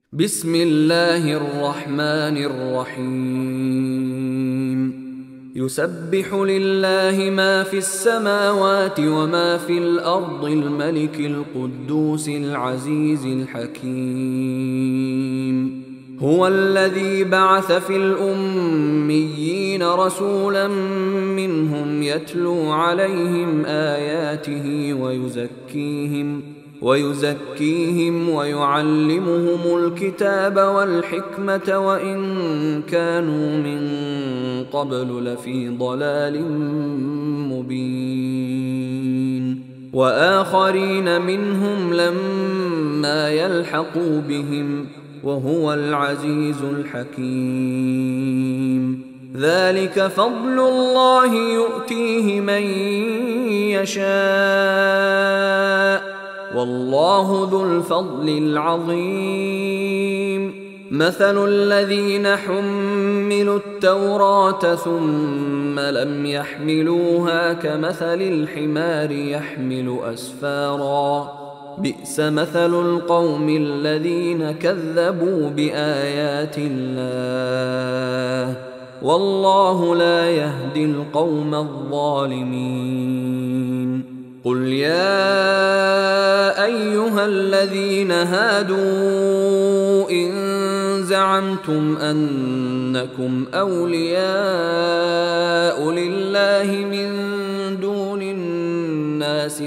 بسم الله الرحمن الرحيم. يسبح لله ما في السماوات وما في الأرض الملك القدوس العزيز الحكيم. هو الذي بعث في الأميين رسولا منهم يتلو عليهم آياته ويزكيهم ويعلمهم الكتاب والحكمة وإن كانوا من قبل لفي ضلال مبين، وآخرين منهم لما يلحقوا بهم، وهو العزيز الحكيم. ذلك فضل الله يؤتيه من يشاء، والله ذو الفضل العظيم. مثل الذين حملوا التوراة ثم لم يحملوها كمثل الحمار يحمل أسفارا، بئس مثل القوم الذين كذبوا بآيات الله، والله لا يهدي القوم الظالمين. قل يا أيها الذين هادوا إن زعمتم أنكم أولياء لله من دون الناس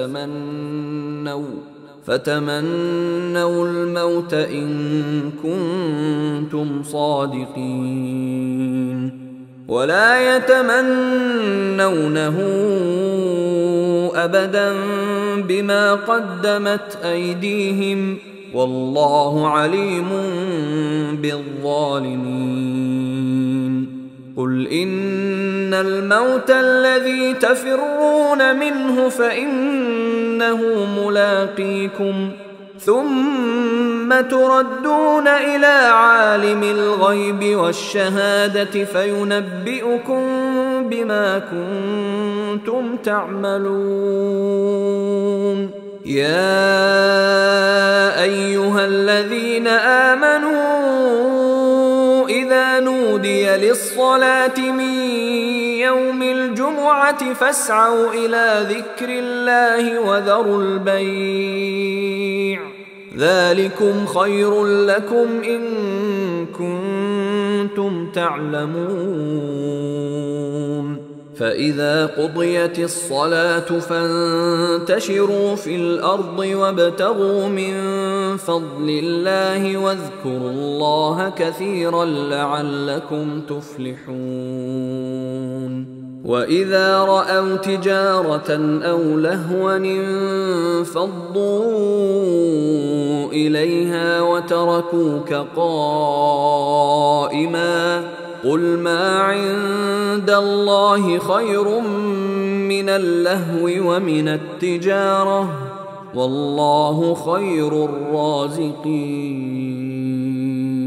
فتمنوا الموت إن كنتم صادقين، ولا يتمنونه أبدا بما قدمت أيديهم، والله عليم بالظالمين. قل إن الموت الذي تفرون منه فإنه ملاقيكم، ثم تردون إلى عالم الغيب والشهادة فينبئكم بما كنتم تعملون. يا أيها الذين آمنوا إذا نودي للصلاة من يوم الجمعة فاسعوا إلى ذكر الله وذروا البيع، ذلكم خير لكم إن كنتم تعلمون. فإذا قضيت الصلاة فانتشروا في الأرض وابتغوا من فضل الله واذكروا الله كثيرا لعلكم تفلحون. وإذا رأوا تجارة أو لهوا انفضوا إليها وتركوك قائما، قل ما عند الله خير من اللهو ومن التجارة، والله خير الرازقين.